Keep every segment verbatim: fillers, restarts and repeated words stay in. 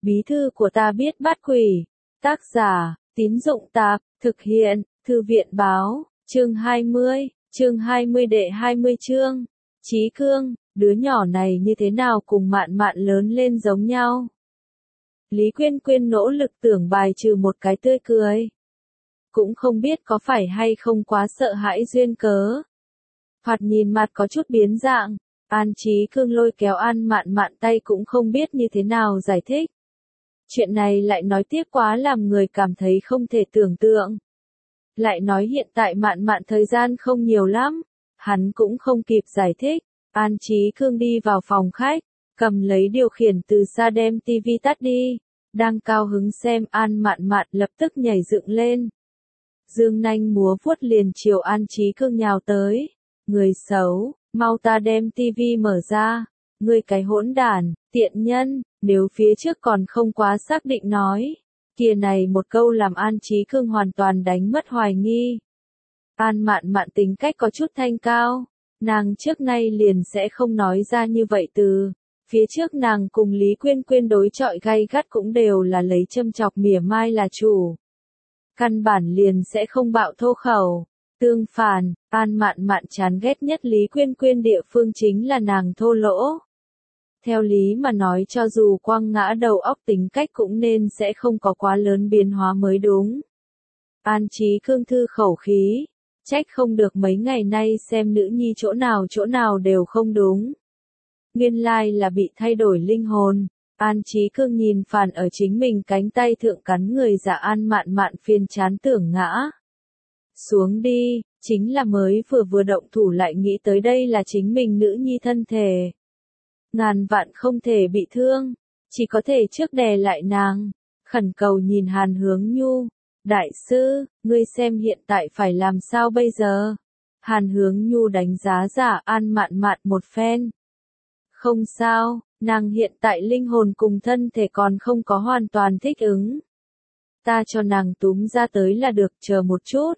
Bí thư của ta biết bắt quỷ. Tác giả, Tín Dụng Tạp, thực hiện, Thư viện Báo, chương hai mươi, chương hai mươi đệ hai mươi chương. Chí Cương, đứa nhỏ này như thế nào cùng Mạn Mạn lớn lên giống nhau. Lý Quyên Quyên nỗ lực tưởng bài trừ một cái tươi cười. Cũng không biết có phải hay không quá sợ hãi duyên cớ. Thoạt nhìn mặt có chút biến dạng, An Chí Cương lôi kéo An Mạn Mạn tay cũng không biết như thế nào giải thích. Chuyện này lại nói tiếp quá làm người cảm thấy không thể tưởng tượng. Lại nói hiện tại Mạn Mạn thời gian không nhiều lắm, hắn cũng không kịp giải thích. An Chí Cương đi vào phòng khách, cầm lấy điều khiển từ xa đem tivi tắt đi, đang cao hứng xem An Mạn Mạn lập tức nhảy dựng lên. Dương nanh múa vuốt liền chiều An Chí Cương nhào tới. Người xấu, mau ta đem tivi mở ra. Ngươi cái hỗn đản, tiện nhân, nếu phía trước còn không quá xác định nói. Kia này một câu làm An Chí Cương hoàn toàn đánh mất hoài nghi. An Mạn Mạn tính cách có chút thanh cao, nàng trước nay liền sẽ không nói ra như vậy từ. Phía trước nàng cùng Lý Quyên Quyên đối chọi gay gắt cũng đều là lấy châm chọc mỉa mai là chủ. Căn bản liền sẽ không bạo thô khẩu. Tương phản, An Mạn Mạn chán ghét nhất Lý Quyên Quyên địa phương chính là nàng thô lỗ. Theo lý mà nói cho dù quăng ngã đầu óc tính cách cũng nên sẽ không có quá lớn biến hóa mới đúng. An Chí Cương thư khẩu khí, trách không được mấy ngày nay xem nữ nhi chỗ nào chỗ nào đều không đúng. Nguyên lai là bị thay đổi linh hồn. An Chí Cương nhìn phản ở chính mình cánh tay thượng cắn người giả An Mạn Mạn phiền chán tưởng ngã. Xuống đi, chính là mới vừa vừa động thủ lại nghĩ tới đây là chính mình nữ nhi thân thể. Ngàn vạn không thể bị thương, chỉ có thể trước đè lại nàng, khẩn cầu nhìn Hàn Hướng Nhu. Đại sư, ngươi xem hiện tại phải làm sao bây giờ? Hàn Hướng Nhu đánh giá giả An Mạn Mạn một phen. Không sao, nàng hiện tại linh hồn cùng thân thể còn không có hoàn toàn thích ứng. Ta cho nàng túm ra tới là được, chờ một chút.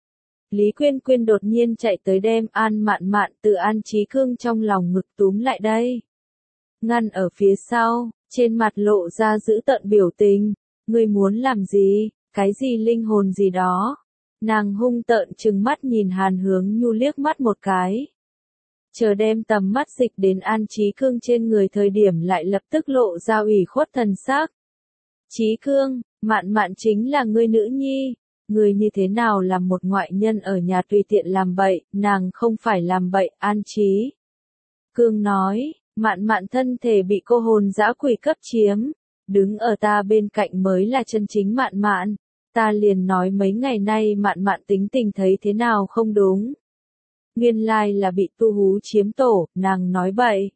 Lý Quyên Quyên đột nhiên chạy tới đem An Mạn Mạn từ An Chí Cương trong lòng ngực túm lại đây. Ngăn ở phía sau, trên mặt lộ ra dữ tợn biểu tình. Ngươi muốn làm gì, cái gì linh hồn gì đó. Nàng hung tợn trừng mắt nhìn Hàn Hướng Nhu liếc mắt một cái. Chờ đem tầm mắt dịch đến An Chí Cương trên người thời điểm lại lập tức lộ ra ủy khuất thần sắc. Chí Cương, Mạn Mạn chính là ngươi nữ nhi. Ngươi như thế nào làm một ngoại nhân ở nhà tùy tiện làm bậy, nàng không phải làm bậy. An Chí Cương nói, Mạn Mạn thân thể bị cô hồn dã quỷ cấp chiếm, đứng ở ta bên cạnh mới là chân chính Mạn Mạn. Ta liền nói mấy ngày nay Mạn Mạn tính tình thấy thế nào không đúng. Nguyên lai là bị tu hú chiếm tổ, nàng nói bậy.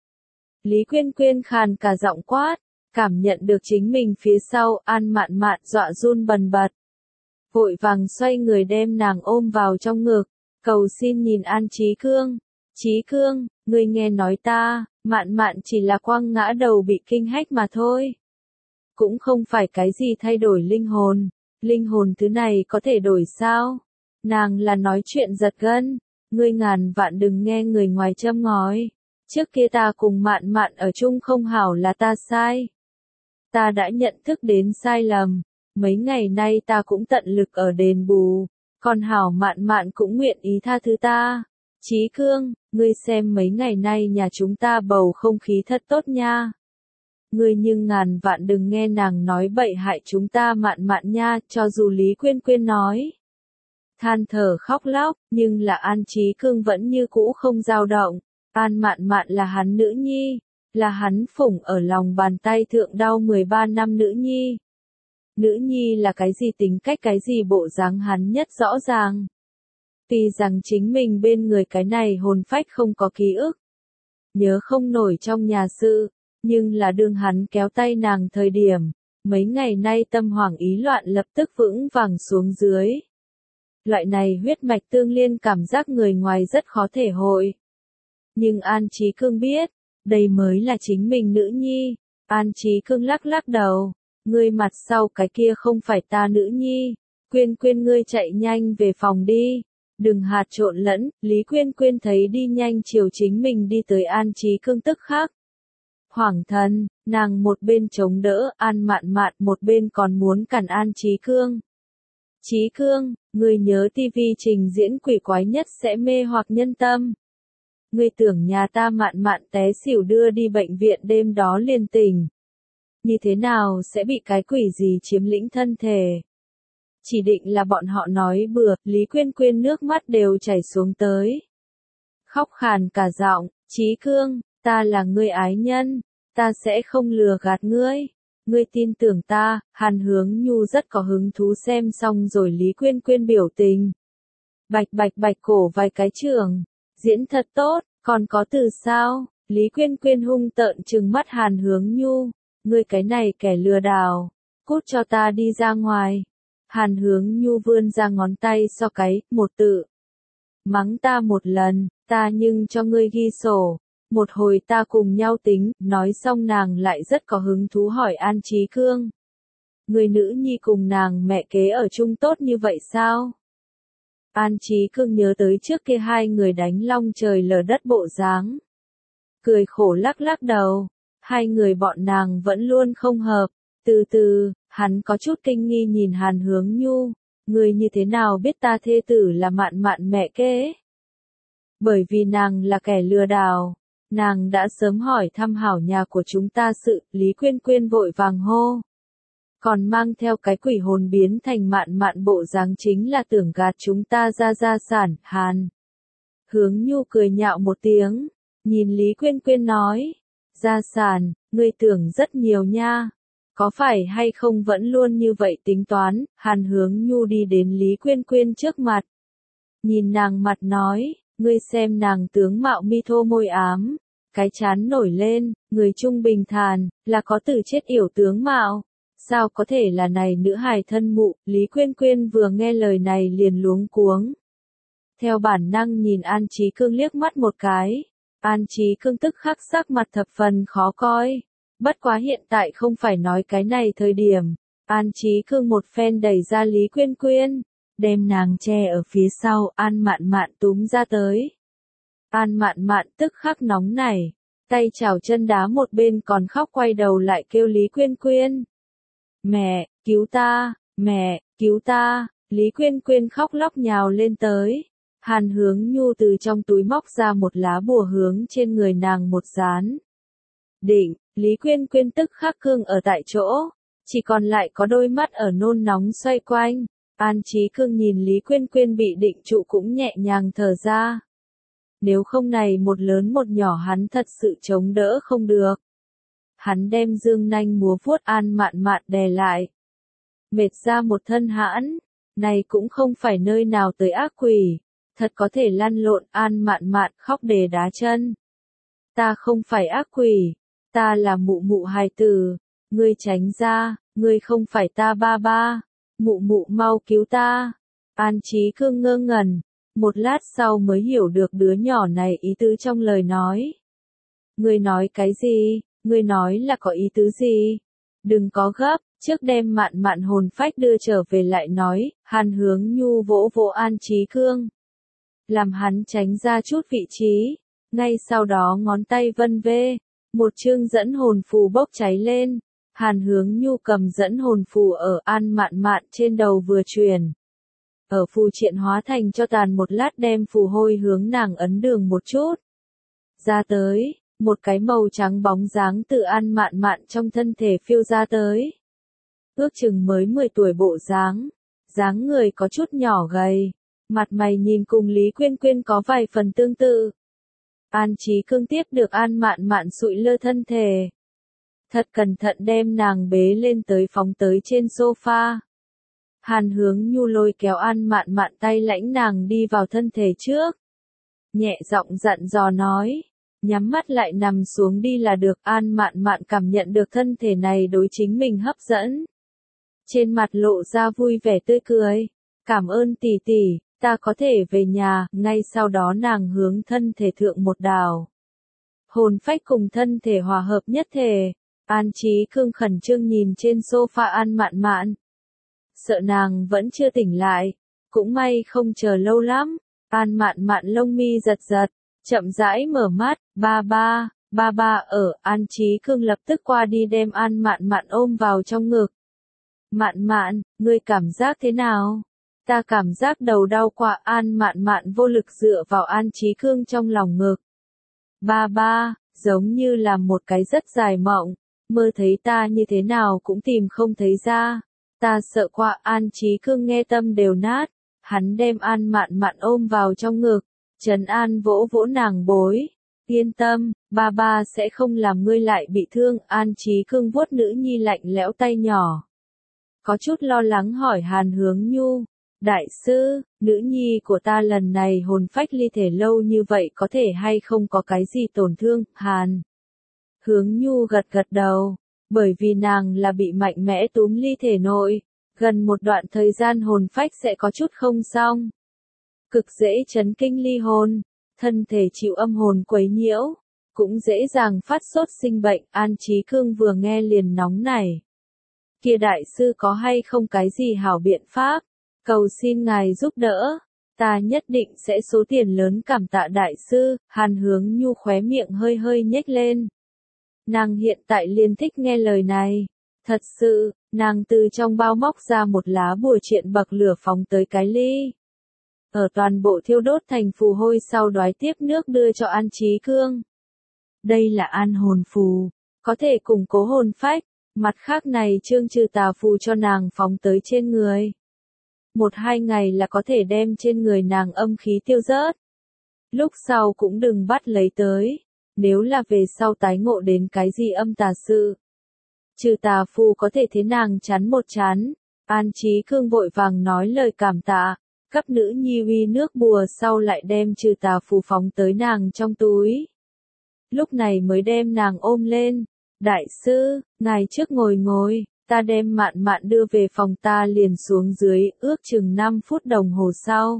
Lý Quyên Quyên khàn cả giọng quát, cảm nhận được chính mình phía sau An Mạn Mạn dọa run bần bật. Vội vàng xoay người đem nàng ôm vào trong ngực, cầu xin nhìn An Chí Cương. Chí Cương, ngươi nghe nói ta, Mạn Mạn chỉ là quăng ngã đầu bị kinh hách mà thôi. Cũng không phải cái gì thay đổi linh hồn, linh hồn thứ này có thể đổi sao? Nàng là nói chuyện giật gân, ngươi ngàn vạn đừng nghe người ngoài châm ngòi. Trước kia ta cùng Mạn Mạn ở chung không hảo là ta sai. Ta đã nhận thức đến sai lầm, mấy ngày nay ta cũng tận lực ở đền bù, còn hảo Mạn Mạn cũng nguyện ý tha thứ ta. Chí Cương, ngươi xem mấy ngày nay nhà chúng ta bầu không khí thật tốt nha. Ngươi nhưng ngàn vạn đừng nghe nàng nói bậy hại chúng ta Mạn Mạn nha, cho dù Lý Quyên Quyên nói. Than thở khóc lóc, nhưng là An Chí Cương vẫn như cũ không dao động. An Mạn Mạn là hắn nữ nhi, là hắn phủng ở lòng bàn tay thượng đau mười ba năm nữ nhi. Nữ nhi là cái gì tính cách cái gì bộ dáng hắn nhất rõ ràng. Tuy rằng chính mình bên người cái này hồn phách không có ký ức, nhớ không nổi trong nhà sự, nhưng là đương hắn kéo tay nàng thời điểm, mấy ngày nay tâm hoảng ý loạn lập tức vững vàng xuống dưới. Loại này huyết mạch tương liên cảm giác người ngoài rất khó thể hội. Nhưng An Chí Cương biết, đây mới là chính mình nữ nhi. An Chí Cương lắc lắc đầu, ngươi mặt sau cái kia không phải ta nữ nhi. Quyên Quyên ngươi chạy nhanh về phòng đi. Đừng hạt trộn lẫn. Lý Quyên Quyên thấy đi nhanh chiều chính mình đi tới An Chí Cương tức khắc. Hoàng thân, nàng một bên chống đỡ, An Mạn Mạn một bên còn muốn cản An Chí Cương. Chí Cương, ngươi nhớ tivi trình diễn quỷ quái nhất sẽ mê hoặc nhân tâm. Ngươi tưởng nhà ta Mạn Mạn té xỉu đưa đi bệnh viện đêm đó liền tỉnh. Như thế nào sẽ bị cái quỷ gì chiếm lĩnh thân thể? Chỉ định là bọn họ nói bừa, Lý Quyên Quyên nước mắt đều chảy xuống tới. Khóc khàn cả giọng, Chí Cương, ta là ngươi ái nhân, ta sẽ không lừa gạt ngươi. Ngươi tin tưởng ta. Hàn Hướng Nhu rất có hứng thú xem xong rồi Lý Quyên Quyên biểu tình. Bạch bạch bạch cổ vài cái trường, diễn thật tốt, còn có từ sao? Lý Quyên Quyên hung tợn trừng mắt Hàn Hướng Nhu, ngươi cái này kẻ lừa đảo, cút cho ta đi ra ngoài. Hàn Hướng Nhu vươn ra ngón tay so cái, một tự. Mắng ta một lần, ta nhưng cho ngươi ghi sổ. Một hồi ta cùng nhau tính, nói xong nàng lại rất có hứng thú hỏi An Chí Cương. Người nữ nhi cùng nàng mẹ kế ở chung tốt như vậy sao? An Chí Cương nhớ tới trước kia hai người đánh long trời lở đất bộ dáng. Cười khổ lắc lắc đầu, hai người bọn nàng vẫn luôn không hợp. Từ từ, hắn có chút kinh nghi nhìn Hàn Hướng Nhu, người như thế nào biết ta thê tử là Mạn Mạn mẹ kế? Bởi vì nàng là kẻ lừa đảo. Nàng đã sớm hỏi thăm hảo nhà của chúng ta sự, Lý Quyên Quyên vội vàng hô. Còn mang theo cái quỷ hồn biến thành Mạn Mạn bộ dáng chính là tưởng gạt chúng ta ra gia sản. Hàn Hướng Nhu cười nhạo một tiếng, nhìn Lý Quyên Quyên nói, gia sản, ngươi tưởng rất nhiều nha. Có phải hay không vẫn luôn như vậy tính toán? Hàn Hướng Nhu đi đến Lý Quyên Quyên trước mặt. Nhìn nàng mặt nói, ngươi xem nàng tướng mạo mi thô môi ám, cái chán nổi lên, người trung bình thàn, là có từ chết yểu tướng mạo. Sao có thể là này nữ hài thân mụ? Lý Quyên Quyên vừa nghe lời này liền luống cuống. Theo bản năng nhìn An Chí Cương liếc mắt một cái. An Chí Cương tức khắc sắc mặt thập phần khó coi. Bất quá hiện tại không phải nói cái này thời điểm. An Chí Cương một phen đẩy ra Lý Quyên Quyên, đem nàng che ở phía sau. An Mạn Mạn túm ra tới. An Mạn Mạn tức khắc nóng nảy, tay chảo chân đá một bên còn khóc quay đầu lại kêu Lý Quyên Quyên. Mẹ, cứu ta, mẹ, cứu ta. Lý Quyên Quyên khóc lóc nhào lên tới. Hàn Hướng Nhu từ trong túi móc ra một lá bùa hướng trên người nàng một dán. Định, Lý Quyên Quyên tức khắc cương ở tại chỗ, chỉ còn lại có đôi mắt ở nôn nóng xoay quanh. An Chí Cương nhìn Lý Quyên Quyên bị định trụ cũng nhẹ nhàng thở ra. Nếu không này một lớn một nhỏ hắn thật sự chống đỡ không được. Hắn đem dương nanh múa vuốt An Mạn Mạn đè lại. Mệt ra một thân hãn, này cũng không phải nơi nào tới ác quỷ, thật có thể lăn lộn. An Mạn Mạn khóc đè đá chân. Ta không phải ác quỷ, ta là mụ mụ hài tử, ngươi tránh ra, ngươi không phải ta ba ba, mụ mụ mau cứu ta. An Chí Cương ngơ ngẩn, một lát sau mới hiểu được đứa nhỏ này ý tứ trong lời nói. Ngươi nói cái gì? Ngươi nói là có ý tứ gì? Đừng có gấp, trước đem Mạn Mạn hồn phách đưa trở về lại nói. Hàn Hướng Nhu vỗ vỗ An Chí Cương, làm hắn tránh ra chút vị trí. Ngay sau đó ngón tay vân vê, một chương dẫn hồn phù bốc cháy lên. Hàn Hướng Nhu cầm dẫn hồn phù ở An Mạn Mạn trên đầu vừa truyền. Ở phù triện hóa thành cho tàn một lát đem phù hôi hướng nàng ấn đường một chút. Ra tới, một cái màu trắng bóng dáng từ An Mạn Mạn trong thân thể phiêu ra tới. Ước chừng mới mười tuổi bộ dáng, dáng người có chút nhỏ gầy, mặt mày nhìn cùng Lý Quyên Quyên có vài phần tương tự. An Chí Cương tiếp được An Mạn Mạn sụi lơ thân thể, thật cẩn thận đem nàng bế lên tới phóng tới trên sofa. Hàn Hướng Nhu lôi kéo An Mạn Mạn tay lãnh nàng đi vào thân thể trước. Nhẹ giọng dặn dò nói, nhắm mắt lại nằm xuống đi là được. An Mạn Mạn cảm nhận được thân thể này đối chính mình hấp dẫn. Trên mặt lộ ra vui vẻ tươi cười. Cảm ơn tỷ tỷ, ta có thể về nhà. Ngay sau đó nàng hướng thân thể thượng một đào. Hồn phách cùng thân thể hòa hợp nhất thể. An Chí Cương khẩn trương nhìn trên sofa An Mạn Mạn. Sợ nàng vẫn chưa tỉnh lại. Cũng may không chờ lâu lắm. An Mạn Mạn lông mi giật giật, chậm rãi mở mắt. Ba ba, Ba ba ở, An Chí Cương lập tức qua đi đem An Mạn Mạn ôm vào trong ngực. Mạn Mạn, ngươi cảm giác thế nào? Ta cảm giác đầu đau quá. An Mạn Mạn vô lực dựa vào An Chí Cương trong lòng ngực. Ba ba, giống như là một cái rất dài mộng, mơ thấy ta như thế nào cũng tìm không thấy ra. Ta sợ quá. An Chí Cương nghe tâm đều nát, hắn đem An Mạn Mạn ôm vào trong ngực, trấn an vỗ vỗ nàng bối. Yên tâm, ba ba sẽ không làm ngươi lại bị thương. An Chí Cương vuốt nữ nhi lạnh lẽo tay nhỏ, có chút lo lắng hỏi Hàn Hướng Nhu. Đại sư, nữ nhi của ta lần này hồn phách ly thể lâu như vậy có thể hay không có cái gì tổn thương? Hàn Hướng Nhu gật gật đầu, bởi vì nàng là bị mạnh mẽ túm ly thể nội, gần một đoạn thời gian hồn phách sẽ có chút không xong. Cực dễ chấn kinh ly hồn, thân thể chịu âm hồn quấy nhiễu, cũng dễ dàng phát sốt sinh bệnh. An Chí Cương vừa nghe liền nóng nảy. Kia đại sư có hay không cái gì hảo biện pháp? Cầu xin ngài giúp đỡ, ta nhất định sẽ số tiền lớn cảm tạ đại sư. Hàn Hướng Nhu khóe miệng hơi hơi nhếch lên. Nàng hiện tại liền thích nghe lời này. Thật sự, nàng từ trong bao móc ra một lá bùa triện bậc lửa phóng tới cái ly. Ở toàn bộ thiêu đốt thành phù hôi sau đoái tiếp nước đưa cho An Chí Cương. Đây là an hồn phù, có thể củng cố hồn phách. Mặt khác này chương trừ tà phù cho nàng phóng tới trên người. Một hai ngày là có thể đem trên người nàng âm khí tiêu rớt. Lúc sau cũng đừng bắt lấy tới, nếu là về sau tái ngộ đến cái gì âm tà sự. Trừ tà phù có thể thế nàng chắn một chắn. An Chí Cương vội vàng nói lời cảm tạ, cấp nữ nhi uy nước bùa sau lại đem trừ tà phù phóng tới nàng trong túi. Lúc này mới đem nàng ôm lên. Đại sư, ngài trước ngồi ngồi, ta đem Mạn Mạn đưa về phòng. Ta liền xuống dưới, ước chừng năm phút đồng hồ sau.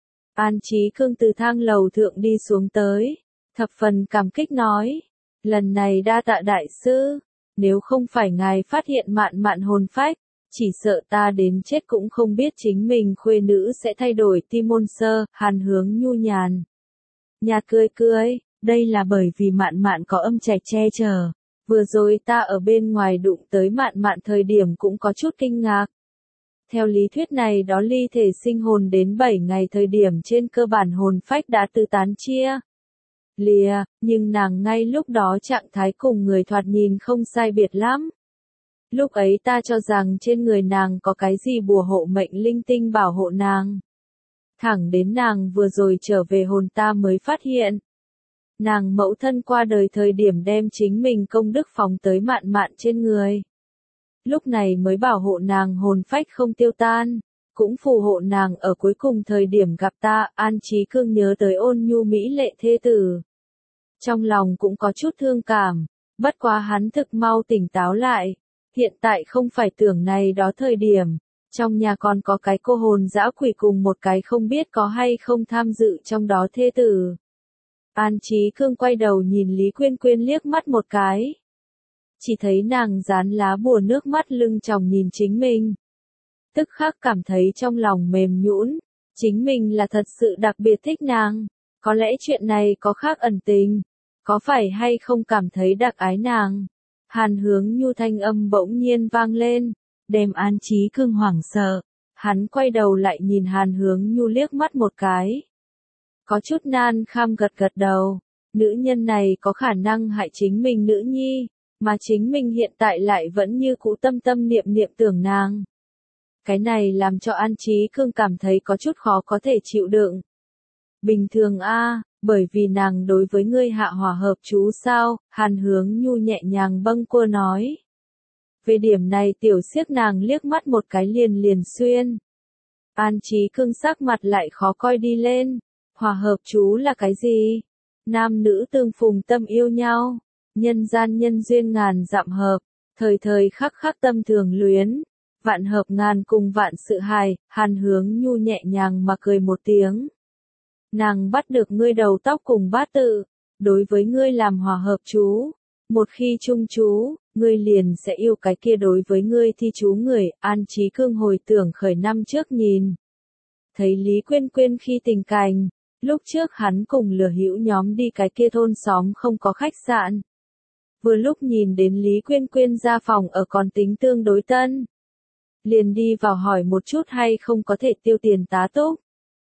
An Chí Cương từ thang lầu thượng đi xuống tới, thập phần cảm kích nói. Lần này đa tạ đại sư, nếu không phải ngài phát hiện Mạn Mạn hồn phách, chỉ sợ ta đến chết cũng không biết chính mình khuê nữ sẽ thay đổi tim môn sơ. Hàn Hướng Nhu nhàn nhạt cười cười, đây là bởi vì Mạn Mạn có âm trạch che chở. Vừa rồi ta ở bên ngoài đụng tới Mạn Mạn thời điểm cũng có chút kinh ngạc. Theo lý thuyết này đó ly thể sinh hồn đến bảy ngày thời điểm trên cơ bản hồn phách đã tự tán chia lìa, nhưng nàng ngay lúc đó trạng thái cùng người thoạt nhìn không sai biệt lắm. Lúc ấy ta cho rằng trên người nàng có cái gì bùa hộ mệnh linh tinh bảo hộ nàng. Thẳng đến nàng vừa rồi trở về hồn ta mới phát hiện. Nàng mẫu thân qua đời thời điểm đem chính mình công đức phóng tới Mạn Mạn trên người. Lúc này mới bảo hộ nàng hồn phách không tiêu tan, cũng phù hộ nàng ở cuối cùng thời điểm gặp ta. An Chí Cương nhớ tới ôn nhu mỹ lệ thê tử. Trong lòng cũng có chút thương cảm, bất quá hắn thực mau tỉnh táo lại. Hiện tại không phải tưởng này đó thời điểm, trong nhà còn có cái cô hồn dã quỷ cùng một cái không biết có hay không tham dự trong đó thê tử. An Chí Cương quay đầu nhìn Lý Quyên Quyên liếc mắt một cái. Chỉ thấy nàng dán lá bùa nước mắt lưng tròng nhìn chính mình. Tức khắc cảm thấy trong lòng mềm nhũn, chính mình là thật sự đặc biệt thích nàng. Có lẽ chuyện này có khác ẩn tình, có phải hay không cảm thấy đặc ái nàng. Hàn Hướng Nhu thanh âm bỗng nhiên vang lên, đem An Chí Cương hoảng sợ. Hắn quay đầu lại nhìn Hàn Hướng Nhu liếc mắt một cái. Có chút nan kham gật gật đầu, nữ nhân này có khả năng hại chính mình nữ nhi, mà chính mình hiện tại lại vẫn như cũ tâm tâm niệm niệm tưởng nàng. Cái này làm cho An Chí Cương cảm thấy có chút khó có thể chịu đựng. Bình thường a, bởi vì nàng đối với ngươi hạ hỏa hợp chú sao? Hàn Hướng Nhu nhẹ nhàng bâng quơ nói. Về điểm này tiểu siếc nàng liếc mắt một cái liền liền xuyên. An Chí Cương sắc mặt lại khó coi đi lên. Hòa hợp chú là cái gì? Nam nữ tương phùng tâm yêu nhau, nhân gian nhân duyên ngàn dặm hợp, thời thời khắc khắc tâm thường luyến, vạn hợp ngàn cùng vạn sự hài. Hàn Hướng Nhu nhẹ nhàng mà cười một tiếng. Nàng bắt được ngươi đầu tóc cùng bát tự, đối với ngươi làm hòa hợp chú, một khi chung chú, ngươi liền sẽ yêu cái kia đối với ngươi thi chú người. An Chí Cương hồi tưởng khởi năm trước nhìn thấy Lý Quyên Quyên khi tình cảnh, Lúc trước hắn cùng Lừa Hữu nhóm đi cái kia thôn xóm không có khách sạn. Vừa lúc nhìn đến Lý Quyên Quyên ra phòng ở còn tính tương đối tân. Liền đi vào hỏi một chút hay không có thể tiêu tiền tá túc.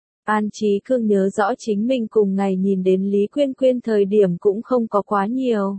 An Chí Cương nhớ rõ chính mình cùng ngày nhìn đến Lý Quyên Quyên thời điểm cũng không có quá nhiều.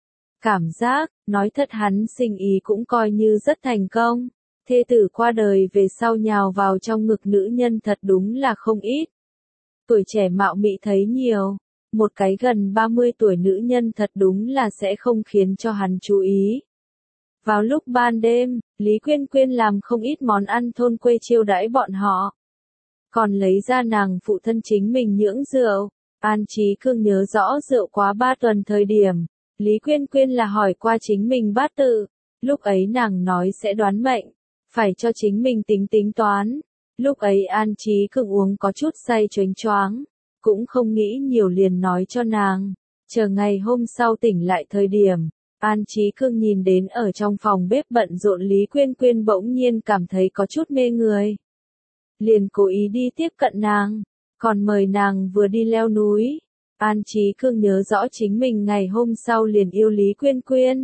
Cảm giác, nói thật hắn sinh ý cũng coi như rất thành công. Thê tử qua đời về sau nhào vào trong ngực nữ nhân thật đúng là không ít. Tuổi trẻ mạo mị thấy nhiều. Một cái gần ba mươi tuổi nữ nhân thật đúng là sẽ không khiến cho hắn chú ý. Vào lúc ban đêm, Lý Quyên Quyên làm không ít món ăn thôn quê chiêu đãi bọn họ. Còn lấy ra nàng phụ thân chính mình nhưỡng rượu. An Chí Cương nhớ rõ rượu quá ba tuần thời điểm. Lý Quyên Quyên là hỏi qua chính mình bát tự. Lúc ấy nàng nói sẽ đoán mệnh. Phải cho chính mình tính tính toán. Lúc ấy An Chí Cương uống có chút say choáng choáng. Cũng không nghĩ nhiều liền nói cho nàng. Chờ ngày hôm sau tỉnh lại thời điểm. An Chí Cương nhìn đến ở trong phòng bếp bận rộn Lý Quyên Quyên bỗng nhiên cảm thấy có chút mê người. Liền cố ý đi tiếp cận nàng. Còn mời nàng vừa đi leo núi. An Chí Cương nhớ rõ chính mình ngày hôm sau liền yêu Lý Quyên Quyên.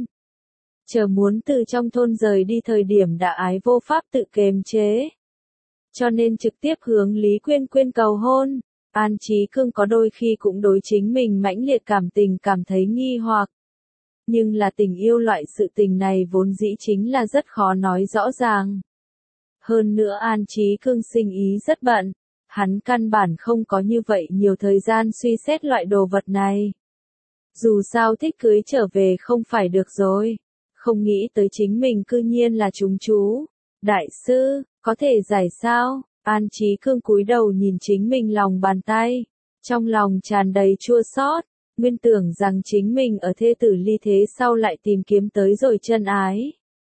Chờ muốn từ trong thôn rời đi thời điểm đã ái vô pháp tự kiềm chế. Cho nên trực tiếp hướng Lý Quyên Quyên cầu hôn. An Chí Cương có đôi khi cũng đối chính mình mãnh liệt cảm tình cảm thấy nghi hoặc. Nhưng là tình yêu loại sự tình này vốn dĩ chính là rất khó nói rõ ràng. Hơn nữa An Chí Cương sinh ý rất bận. Hắn căn bản không có như vậy nhiều thời gian suy xét loại đồ vật này. Dù sao thích cưới trở về không phải được rồi. Không nghĩ tới chính mình cư nhiên là chúng chú. Đại sư, có thể giải sao? An Chí Cương cúi đầu nhìn chính mình lòng bàn tay. Trong lòng tràn đầy chua xót. Nguyên tưởng rằng chính mình ở thê tử ly thế sau lại tìm kiếm tới rồi chân ái.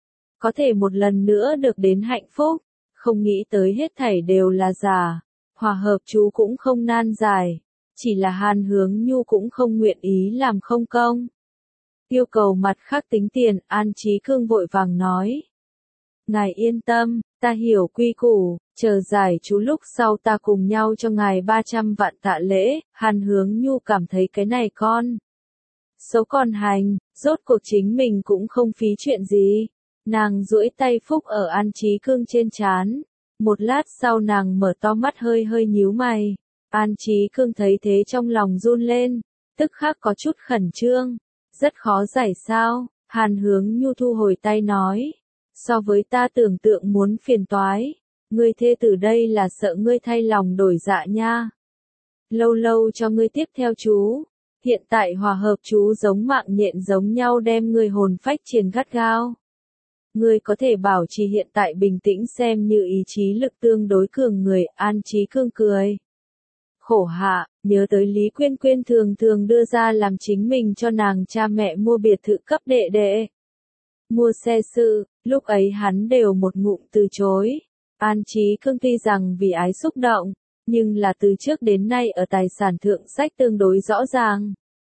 Có thể một lần nữa được đến hạnh phúc. Không nghĩ tới hết thảy đều là giả. Hòa hợp chú cũng không nan giải. Chỉ là Hàn Hướng Nhu cũng không nguyện ý làm không công. Yêu cầu mặt khác tính tiền, An Chí Cương vội vàng nói. Ngài yên tâm, ta hiểu quy củ, chờ giải chú lúc sau ta cùng nhau cho ngài ba trăm vạn tạ lễ. Hàn Hướng Nhu cảm thấy cái này con xấu còn hành, rốt cuộc chính mình cũng không phí chuyện gì. Nàng duỗi tay phúc ở An Chí Cương trên trán. Một lát sau nàng mở to mắt hơi hơi nhíu mày. An Chí Cương thấy thế trong lòng run lên, tức khắc có chút khẩn trương. Rất khó giải sao? Hàn Hướng Nhu thu hồi tay nói. So với ta tưởng tượng muốn phiền toái. Ngươi thê tử đây là sợ ngươi thay lòng đổi dạ nha. Lâu lâu cho ngươi tiếp theo chú. Hiện tại hòa hợp chú giống mạng nhện giống nhau đem ngươi hồn phách triền gắt gao. Ngươi có thể bảo trì hiện tại bình tĩnh xem như ý chí lực tương đối cường người. An Chí Cương cười. Khổ hạ, nhớ tới Lý Quyên Quyên thường thường đưa ra làm chính mình cho nàng cha mẹ mua biệt thự cấp đệ đệ. Mua xe sự, lúc ấy hắn đều một ngụm từ chối. An Chí Cương tuy rằng vì ái xúc động, nhưng là từ trước đến nay ở tài sản thượng sách tương đối rõ ràng.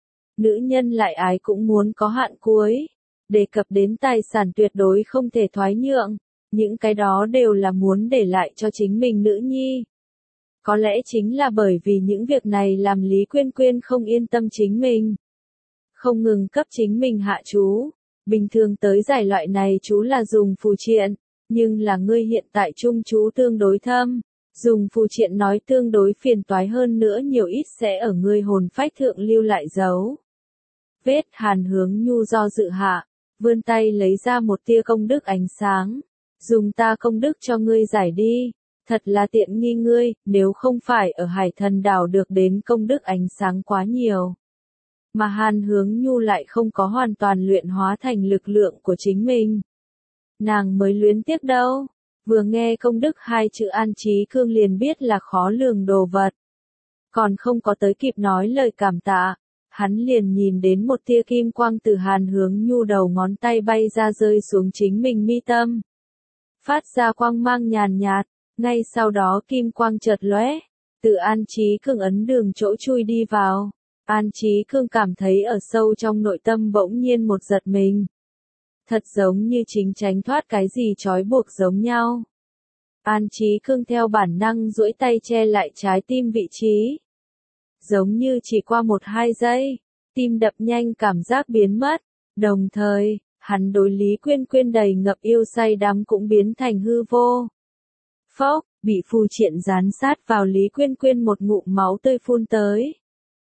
Nữ nhân lại ái cũng muốn có hạn cuối. Đề cập đến tài sản tuyệt đối không thể thoái nhượng. Những cái đó đều là muốn để lại cho chính mình nữ nhi. Có lẽ chính là bởi vì những việc này làm Lý Quyên Quyên không yên tâm chính mình. Không ngừng cấp chính mình hạ chú. Bình thường tới giải loại này chú là dùng phù triện. Nhưng là ngươi hiện tại trung chú tương đối thâm. Dùng phù triện nói tương đối phiền toái hơn nữa nhiều ít sẽ ở ngươi hồn phách thượng lưu lại dấu. Vết. Hàn Hướng Nhu do dự hạ. Vươn tay lấy ra một tia công đức ánh sáng. Dùng ta công đức cho ngươi giải đi. Thật là tiện nghi ngươi, nếu không phải ở Hải Thần Đảo được đến công đức ánh sáng quá nhiều. Mà Hàn Hướng Nhu lại không có hoàn toàn luyện hóa thành lực lượng của chính mình. Nàng mới luyến tiếc đâu. Vừa nghe công đức hai chữ An Chí Cương liền biết là khó lường đồ vật. Còn không có tới kịp nói lời cảm tạ. Hắn liền nhìn đến một tia kim quang từ Hàn Hướng Nhu đầu ngón tay bay ra rơi xuống chính mình mi tâm. Phát ra quang mang nhàn nhạt, ngay sau đó kim quang chợt lóe, từ An Chí Cương ấn đường chỗ chui đi vào. An Chí Cương cảm thấy ở sâu trong nội tâm bỗng nhiên một giật mình. Thật giống như chính tránh thoát cái gì trói buộc giống nhau. An Chí Cương theo bản năng duỗi tay che lại trái tim vị trí. giống như chỉ qua một hai giây, tim đập nhanh cảm giác biến mất, đồng thời, hắn đối Lý Quyên Quyên đầy ngập yêu say đắm cũng biến thành hư vô. Phốc, bị phù triện dán sát vào Lý Quyên Quyên một ngụm máu tươi phun tới.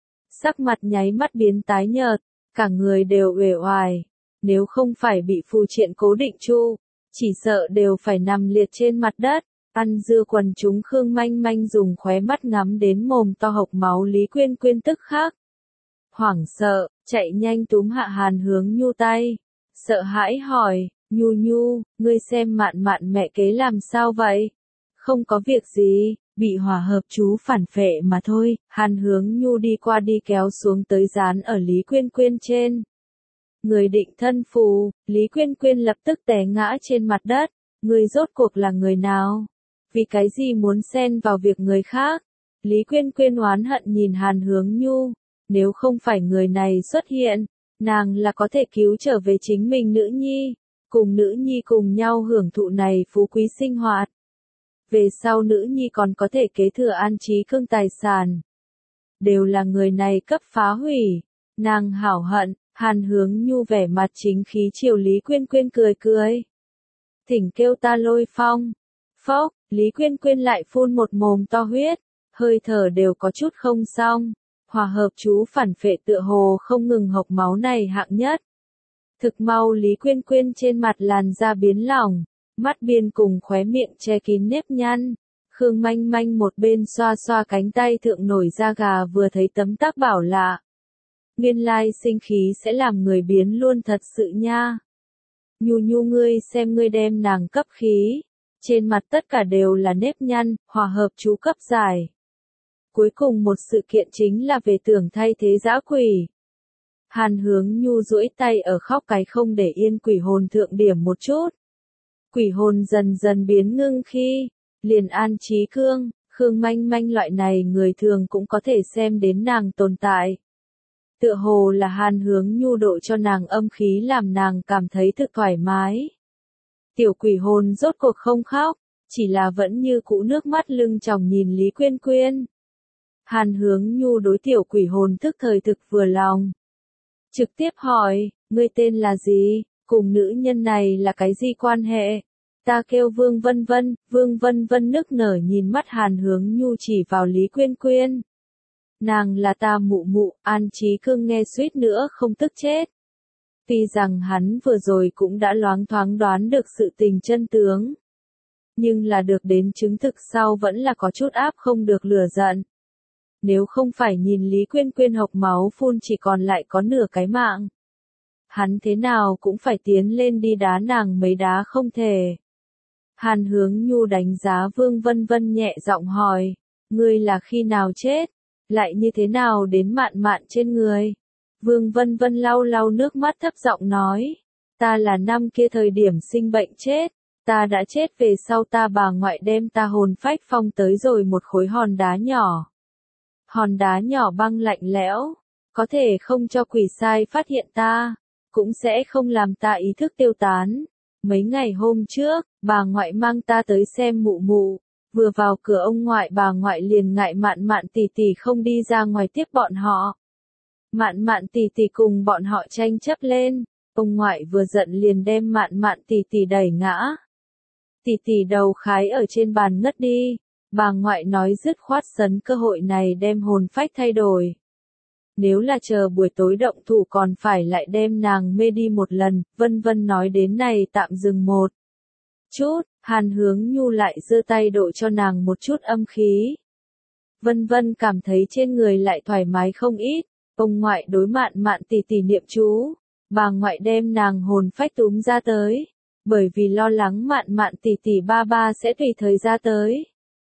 Sắc mặt nháy mắt biến tái nhợt, cả người đều uể oải, nếu không phải bị phù triện cố định chu, chỉ sợ đều phải nằm liệt trên mặt đất. Ăn dưa quần chúng Khương Manh Manh dùng khóe mắt ngắm đến mồm to hộc máu Lý Quyên Quyên tức khắc. Hoảng sợ, chạy nhanh túm hạ Hàn Hướng Nhu tay, sợ hãi hỏi, Nhu Nhu, ngươi xem Mạn Mạn mẹ kế làm sao vậy? Không có việc gì, bị hỏa hợp chú phản phệ mà thôi. Hàn Hướng Nhu đi qua đi kéo xuống tới dán ở Lý Quyên Quyên trên. Người định thân phù, Lý Quyên Quyên lập tức té ngã trên mặt đất. Ngươi rốt cuộc là người nào? Vì cái gì muốn xen vào việc người khác? Lý Quyên Quyên oán hận nhìn Hàn Hướng Nhu. Nếu không phải người này xuất hiện, nàng là có thể cứu trở về chính mình nữ nhi, cùng nữ nhi cùng nhau hưởng thụ này phú quý sinh hoạt. Về sau nữ nhi còn có thể kế thừa An Trí Cương tài sản. Đều là người này cấp phá hủy. Nàng hảo hận. Hàn Hướng Nhu vẻ mặt chính khí chiều Lý Quyên Quyên cười cười. Thỉnh kêu ta Lôi Phong. Phốc, Lý Quyên Quyên lại phun một mồm to huyết, hơi thở đều có chút không xong. Hòa hợp chú phản phệ tựa hồ không ngừng hộc máu này hạng nhất. Thực mau Lý Quyên Quyên trên mặt làn da biến lỏng, mắt biên cùng khóe miệng che kín nếp nhăn. Khương Manh Manh một bên xoa xoa cánh tay thượng nổi da gà vừa thấy tấm tắc bảo lạ. Nguyên lai sinh khí sẽ làm người biến luôn thật sự nha. Nhu Nhu ngươi xem ngươi đem nàng cấp khí. Trên mặt tất cả đều là nếp nhăn, hòa hợp chú cấp giải. Cuối cùng một sự kiện chính là về tưởng thay thế dã quỷ. Hàn Hướng Nhu duỗi tay ở khóc cái không để yên quỷ hồn thượng điểm một chút. Quỷ hồn dần dần biến ngưng khi, liền An Trí Cương, Khương Manh Manh loại này người thường cũng có thể xem đến nàng tồn tại. Tựa hồ là Hàn Hướng Nhu độ cho nàng âm khí làm nàng cảm thấy thực thoải mái. Tiểu quỷ hồn rốt cuộc không khóc, chỉ là vẫn như cũ nước mắt lưng tròng nhìn Lý Quyên Quyên. Hàn Hướng Nhu đối tiểu quỷ hồn thức thời thực vừa lòng. Trực tiếp hỏi, ngươi tên là gì, cùng nữ nhân này là cái gì quan hệ? Ta kêu Vương Vân Vân. Vương Vân Vân nức nở nhìn mắt Hàn Hướng Nhu chỉ vào Lý Quyên Quyên. Nàng là ta mụ mụ. An Trí Cương nghe suýt nữa không tức chết. Tuy rằng hắn vừa rồi cũng đã loáng thoáng đoán được sự tình chân tướng. Nhưng là được đến chứng thực sau vẫn là có chút áp không được lửa giận. Nếu không phải nhìn Lý Quyên Quyên hộc máu phun chỉ còn lại có nửa cái mạng. Hắn thế nào cũng phải tiến lên đi đá nàng mấy đá không thể. Hàn Hướng Nhu đánh giá Vương Vân Vân nhẹ giọng hỏi, ngươi là khi nào chết, lại như thế nào đến Mạn Mạn trên người? Vương Vân Vân lau lau nước mắt thấp giọng nói, ta là năm kia thời điểm sinh bệnh chết, ta đã chết về sau ta bà ngoại đem ta hồn phách phong tới rồi một khối hòn đá nhỏ. Hòn đá nhỏ băng lạnh lẽo, có thể không cho quỷ sai phát hiện ta, cũng sẽ không làm ta ý thức tiêu tán. Mấy ngày hôm trước, bà ngoại mang ta tới xem mụ mụ, vừa vào cửa ông ngoại bà ngoại liền ngại Mạn Mạn tỷ tỷ không đi ra ngoài tiếp bọn họ. Mạn Mạn tỷ tỷ cùng bọn họ tranh chấp lên, ông ngoại vừa giận liền đem Mạn Mạn tỷ tỷ đẩy ngã. Tỷ tỷ đầu khái ở trên bàn ngất đi, bà ngoại nói dứt khoát sấn cơ hội này đem hồn phách thay đổi. Nếu là chờ buổi tối động thủ còn phải lại đem nàng mê đi một lần. Vân Vân nói đến này tạm dừng một chút, Hàn Hướng Nhu lại giơ tay độ cho nàng một chút âm khí. Vân Vân cảm thấy trên người lại thoải mái không ít. Ông ngoại đối Mạn Mạn tỷ tỷ niệm chú, bà ngoại đem nàng hồn phách túm ra tới, bởi vì lo lắng Mạn Mạn tỷ tỷ ba ba sẽ tùy thời ra tới.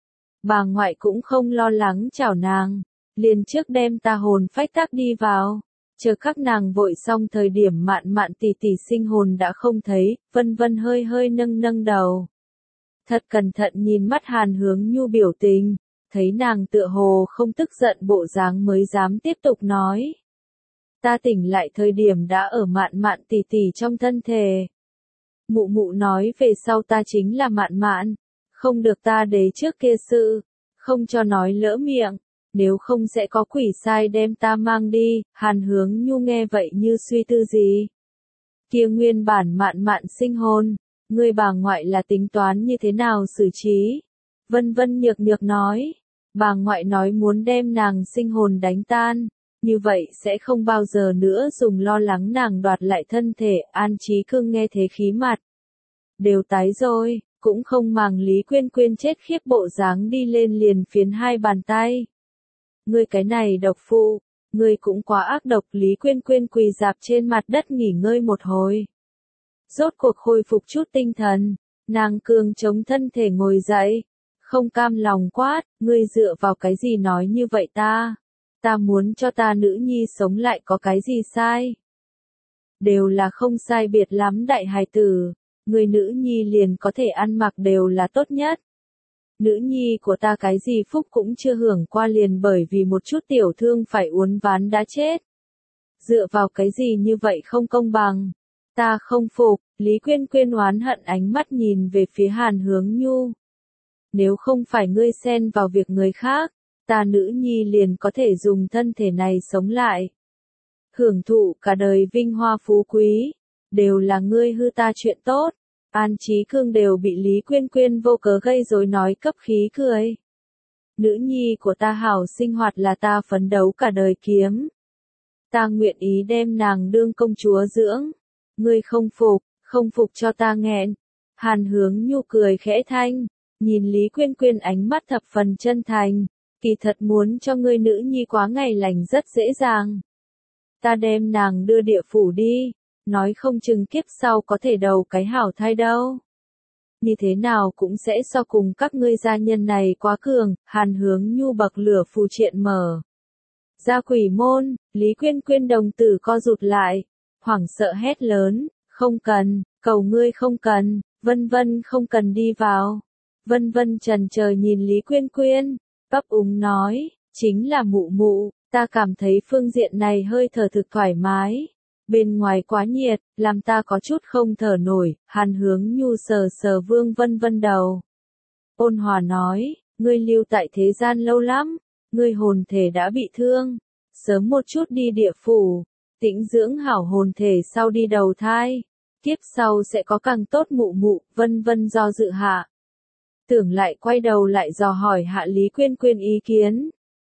Bà ngoại cũng không lo lắng chảo nàng, liền trước đem ta hồn phách tác đi vào, chờ các nàng vội xong thời điểm Mạn Mạn tỷ tỷ sinh hồn đã không thấy. Vân Vân hơi hơi nâng nâng đầu, thật cẩn thận nhìn mắt Hàn Hướng Nhu biểu tình, thấy nàng tựa hồ không tức giận bộ dáng mới dám tiếp tục nói. Ta tỉnh lại thời điểm đã ở Mạn Mạn tỷ tỷ trong thân thể. Mụ mụ nói về sau ta chính là Mạn Mạn, không được ta đế trước kia sự, không cho nói lỡ miệng. nếu không sẽ có quỷ sai đem ta mang đi. Hàn Hướng Nhu nghe vậy như suy tư gì. Kia nguyên bản mạn mạn sinh hồn, ngươi bà ngoại là tính toán như thế nào xử trí? Vân Vân nhược nhược nói, bà ngoại nói muốn đem nàng sinh hồn đánh tan, như vậy sẽ không bao giờ nữa dùng lo lắng nàng đoạt lại thân thể. An Chí Cương nghe thế khí mặt đều tái rồi, cũng không màng Lý Quyên Quyên chết khiếp bộ dáng đi lên liền phiến hai bàn tay. Ngươi cái này độc phụ, ngươi cũng quá ác độc. Lý Quyên Quyên quỳ dạp trên mặt đất nghỉ ngơi một hồi. Rốt cuộc khôi phục chút tinh thần, nàng cường chống thân thể ngồi dậy, không cam lòng quát, ngươi dựa vào cái gì nói như vậy ta? Ta muốn cho ta nữ nhi sống lại có cái gì sai? Đều là không sai biệt lắm đại hài tử, người nữ nhi liền có thể ăn mặc đều là tốt nhất. Nữ nhi của ta cái gì phúc cũng chưa hưởng qua liền bởi vì một chút tiểu thương phải uốn ván đã chết. Dựa vào cái gì như vậy không công bằng? Ta không phục. Lý Quyên Quyên oán hận ánh mắt nhìn về phía Hàn Hướng Nhu. Nếu không phải ngươi xen vào việc người khác, ta nữ nhi liền có thể dùng thân thể này sống lại. Hưởng thụ cả đời vinh hoa phú quý, đều là ngươi hư ta chuyện tốt. An Chí Cương đều bị Lý Quyên Quyên vô cớ gây rối nói cấp khí cười. Nữ nhi của ta hảo sinh hoạt là ta phấn đấu cả đời kiếm. Ta nguyện ý đem nàng đương công chúa dưỡng. Ngươi không phục, không phục cho ta nghẹn. Hàn Hướng Nhu cười khẽ thanh, nhìn Lý Quyên Quyên ánh mắt thập phần chân thành. Kỳ thật muốn cho ngươi nữ nhi quá ngày lành rất dễ dàng. Ta đem nàng đưa địa phủ đi, nói không chừng kiếp sau có thể đầu cái hảo thai đâu. Như thế nào cũng sẽ so cùng các ngươi gia nhân này quá cường. Hàn Hướng Nhu bậc lửa phù triện mở ra quỷ môn. Lý Quyên Quyên đồng tử co rụt lại, hoảng sợ hét lớn, không cần, cầu ngươi không cần, Vân Vân không cần đi vào. Vân Vân trần chờ nhìn Lý Quyên Quyên, ấp úng nói, chính là mụ mụ, ta cảm thấy phương diện này hơi thở thực thoải mái. Bên ngoài quá nhiệt, làm ta có chút không thở nổi. Hàn Hướng Nhu sờ sờ Vương Vân Vân đầu. Ôn hòa nói, ngươi lưu tại thế gian lâu lắm, ngươi hồn thể đã bị thương. Sớm một chút đi địa phủ, tĩnh dưỡng hảo hồn thể sau đi đầu thai. Kiếp sau sẽ có càng tốt. Mụ mụ. Vân Vân do dự hạ. Tưởng lại quay đầu lại dò hỏi hạ Lý Quyên Quyên ý kiến.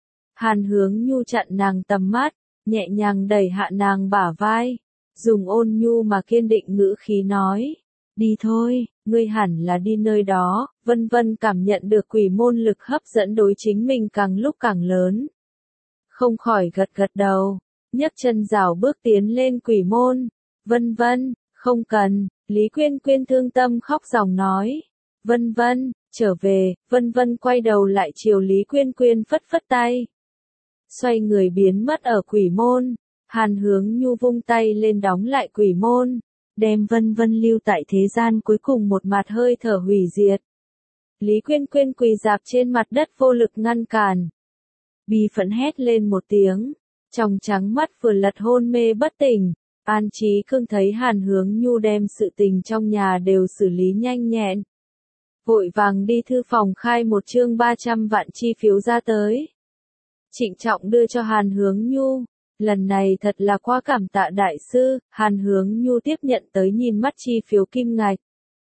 Hàn Hướng Nhu chặn nàng tầm mắt, nhẹ nhàng đẩy hạ nàng bả vai, dùng ôn nhu mà kiên định ngữ khí nói, đi thôi, ngươi hẳn là đi nơi đó. Vân Vân cảm nhận được quỷ môn lực hấp dẫn đối chính mình càng lúc càng lớn. Không khỏi gật gật đầu, nhấc chân rảo bước tiến lên quỷ môn. Vân Vân, không cần. Lý Quyên Quyên thương tâm khóc ròng nói. Vân Vân, trở về. Vân Vân quay đầu lại chiều Lý Quyên Quyên phất phất tay. Xoay người biến mất ở quỷ môn. Hàn Hướng Nhu vung tay lên đóng lại quỷ môn, đem Vân Vân lưu tại thế gian cuối cùng một mặt hơi thở hủy diệt. Lý Quyên Quyên quỳ dạp trên mặt đất vô lực ngăn cản. Bi phẫn hét lên một tiếng, tròng trắng mắt vừa lật hôn mê bất tỉnh. An Chí Cương thấy Hàn Hướng Nhu đem sự tình trong nhà đều xử lý nhanh nhẹn, vội vàng đi thư phòng khai một chương ba trăm vạn chi phiếu ra tới. Trịnh trọng đưa cho Hàn Hướng Nhu. Lần này thật là quá cảm tạ đại sư. Hàn Hướng Nhu tiếp nhận tới nhìn mắt chi phiếu kim ngạch,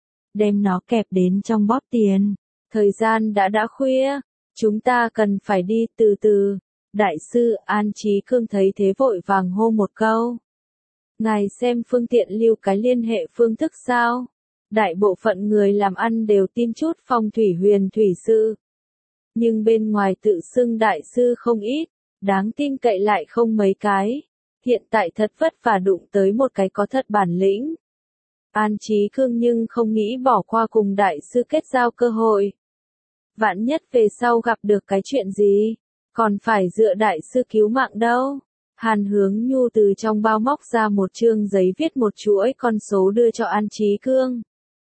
đem nó kẹp đến trong bóp tiền. Thời gian đã đã khuya, chúng ta cần phải đi. Từ từ. Đại sư. An Chí Cương thấy thế vội vàng hô một câu. Ngài xem phương tiện lưu cái liên hệ phương thức sao? Đại bộ phận người làm ăn đều tin chút phong thủy huyền thủy sư, nhưng bên ngoài tự xưng đại sư không ít, đáng tin cậy lại không mấy cái. Hiện tại thật vất vả đụng tới một cái có thật bản lĩnh. An Chí Cương nhưng không nghĩ bỏ qua cùng đại sư kết giao cơ hội. Vạn nhất về sau gặp được cái chuyện gì, còn phải dựa đại sư cứu mạng đâu. Hàn Hướng Nhu từ trong bao móc ra một chương giấy viết một chuỗi con số đưa cho An Chí Cương.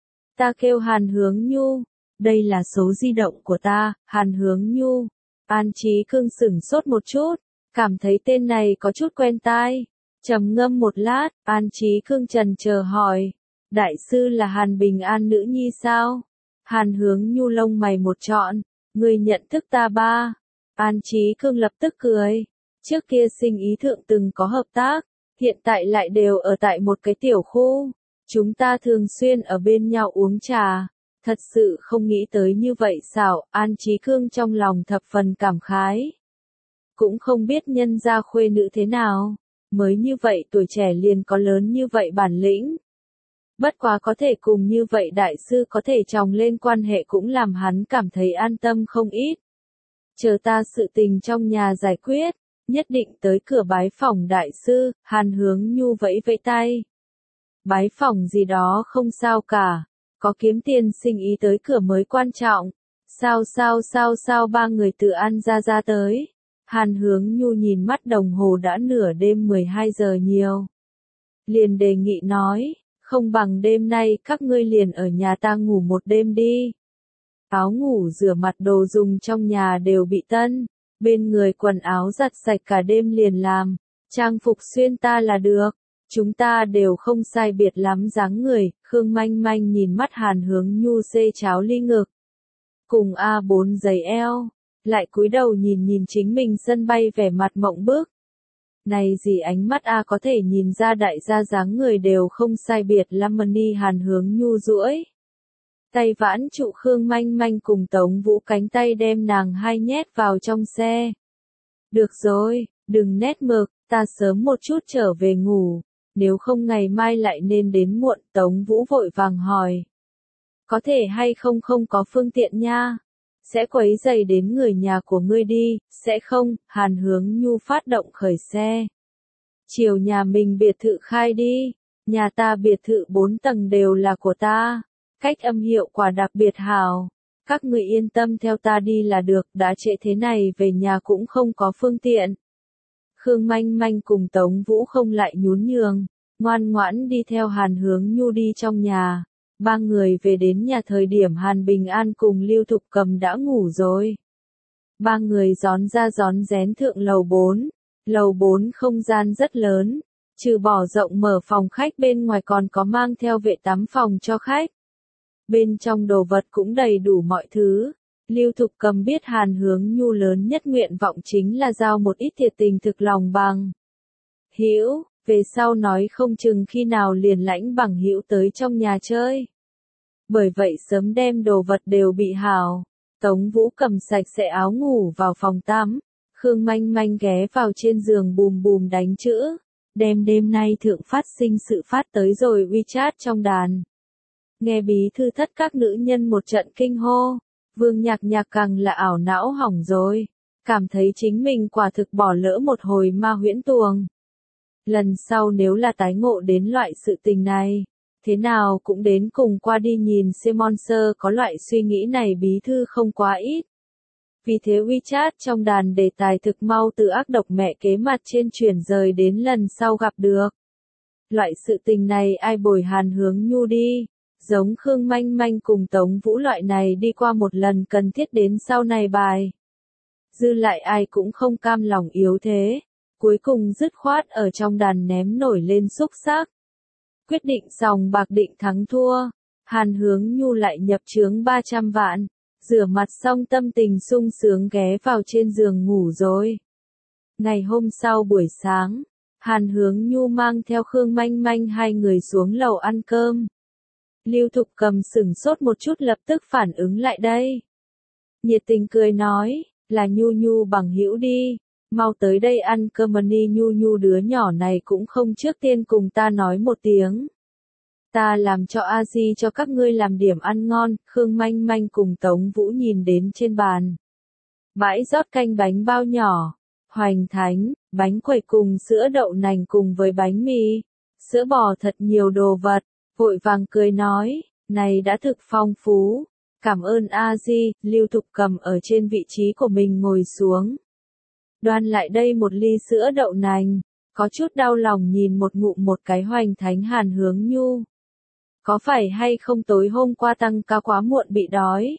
Ta kêu Hàn Hướng Nhu. Đây là số di động của ta. Hàn Hướng Nhu. An Chí Cương sửng sốt một chút, cảm thấy tên này có chút quen tai. Trầm ngâm một lát, An Chí Cương trần chờ hỏi. Đại sư là Hàn Bình An nữ nhi sao? Hàn Hướng Nhu lông mày một trọn. Người nhận thức ta ba. An Chí Cương lập tức cười. Trước kia Sinh Ý Thượng từng có hợp tác, hiện tại lại đều ở tại một cái tiểu khu. Chúng ta thường xuyên ở bên nhau uống trà. Thật sự không nghĩ tới như vậy xảo, An Chí Cương trong lòng thập phần cảm khái. Cũng không biết nhân gia khuê nữ thế nào, mới như vậy tuổi trẻ liền có lớn như vậy bản lĩnh. Bất quá có thể cùng như vậy đại sư có thể chồng lên quan hệ cũng làm hắn cảm thấy an tâm không ít. Chờ ta sự tình trong nhà giải quyết, nhất định tới cửa bái phỏng đại sư, Hàn Hướng Nhu vẫy vẫy tay. Bái phỏng gì đó không sao cả, có kiếm tiền sinh ý tới cửa mới quan trọng. Sao sao sao sao ba người tự ăn ra ra tới. Hàn Hướng Nhu nhìn mắt đồng hồ đã nửa đêm mười hai giờ nhiều. Liền đề nghị nói, không bằng đêm nay các ngươi liền ở nhà ta ngủ một đêm đi. Áo ngủ rửa mặt đồ dùng trong nhà đều bị tân, bên người quần áo giặt sạch cả đêm liền làm, trang phục xuyên ta là được. Chúng ta đều không sai biệt lắm dáng người, Khương Manh Manh nhìn mắt Hàn Hướng Nhu xê cháo ly ngực. Cùng a bốn giày eo, lại cúi đầu nhìn nhìn chính mình sân bay vẻ mặt mộng bức. Này gì ánh mắt a có thể nhìn ra đại gia dáng người đều không sai biệt lắm mani Hàn Hướng Nhu duỗi. Tay vãn trụ Khương Manh Manh cùng Tống Vũ cánh tay đem nàng hai nhét vào trong xe. Được rồi, đừng nét mực, ta sớm một chút trở về ngủ, nếu không ngày mai lại nên đến muộn. Tống Vũ vội vàng hỏi. Có thể hay không không có phương tiện nha, sẽ quấy rầy đến người nhà của ngươi đi, sẽ không, Hàn Hướng Nhu phát động khởi xe. Chiều nhà mình biệt thự khai đi, nhà ta biệt thự bốn tầng đều là của ta. Cách âm hiệu quả đặc biệt hảo. Các người yên tâm theo ta đi là được, đã trễ thế này về nhà cũng không có phương tiện. Khương Manh Manh cùng Tống Vũ không lại nhún nhường, ngoan ngoãn đi theo Hàn Hướng Nhu đi trong nhà. Ba người về đến nhà thời điểm Hàn Bình An cùng Lưu Thục Cầm đã ngủ rồi. Ba người gión ra gión rén thượng lầu bốn. Lầu bốn không gian rất lớn, trừ bỏ rộng mở phòng khách bên ngoài còn có mang theo vệ tắm phòng cho khách. Bên trong đồ vật cũng đầy đủ mọi thứ. Lưu Thục Cầm biết Hàn Hướng Nhu lớn nhất nguyện vọng chính là giao một ít thiệt tình thực lòng bằng hữu, về sau nói không chừng khi nào liền lãnh bằng hữu tới trong nhà chơi. Bởi vậy sớm đem đồ vật đều bị hào. Tống Vũ cầm sạch sẽ áo ngủ vào phòng tắm. Khương Manh Manh ghé vào trên giường bùm bùm đánh chữ. Đem đêm nay thượng phát sinh sự phát tới rồi WeChat trong đàn. Nghe bí thư thất các nữ nhân một trận kinh hô. Vương Nhạc Nhạc càng là ảo não hỏng rồi. Cảm thấy chính mình quả thực bỏ lỡ một hồi ma huyễn tuồng. Lần sau nếu là tái ngộ đến loại sự tình này, thế nào cũng đến cùng qua đi nhìn Simon Sơ có loại suy nghĩ này bí thư không quá ít. Vì thế WeChat trong đàn đề tài thực mau từ ác độc mẹ kế mặt trên chuyển rời đến lần sau gặp được. Loại sự tình này ai bồi Hàn Hướng Nhu đi, giống Khương Manh Manh cùng Tống Vũ loại này đi qua một lần cần thiết đến sau này bài. Dư lại ai cũng không cam lòng yếu thế, cuối cùng dứt khoát ở trong đàn ném nổi lên xúc xác. Quyết định sòng bạc định thắng thua, Hàn Hướng Nhu lại nhập chướng ba trăm vạn, rửa mặt xong tâm tình sung sướng ghé vào trên giường ngủ rồi. Ngày hôm sau buổi sáng, Hàn Hướng Nhu mang theo Khương Manh Manh hai người xuống lầu ăn cơm. Lưu Thục Cầm sửng sốt một chút lập tức phản ứng lại đây. Nhiệt tình cười nói, là Nhu Nhu bằng hữu đi, mau tới đây ăn cơm đi. Nhu Nhu đứa nhỏ này cũng không trước tiên cùng ta nói một tiếng. Ta làm cho a di cho các ngươi làm điểm ăn ngon. Khương Manh Manh cùng Tống Vũ nhìn đến trên bàn. Bãi rót canh bánh bao nhỏ, hoành thánh, bánh quẩy cùng sữa đậu nành cùng với bánh mì, sữa bò thật nhiều đồ vật, vội vàng cười nói, này đã thực phong phú, cảm ơn a di. Lưu Thục Cầm ở trên vị trí của mình ngồi xuống. Đoan lại đây một ly sữa đậu nành, có chút đau lòng nhìn một ngụm một cái hoành thánh Hàn Hướng Nhu. Có phải hay không tối hôm qua tăng ca quá muộn bị đói?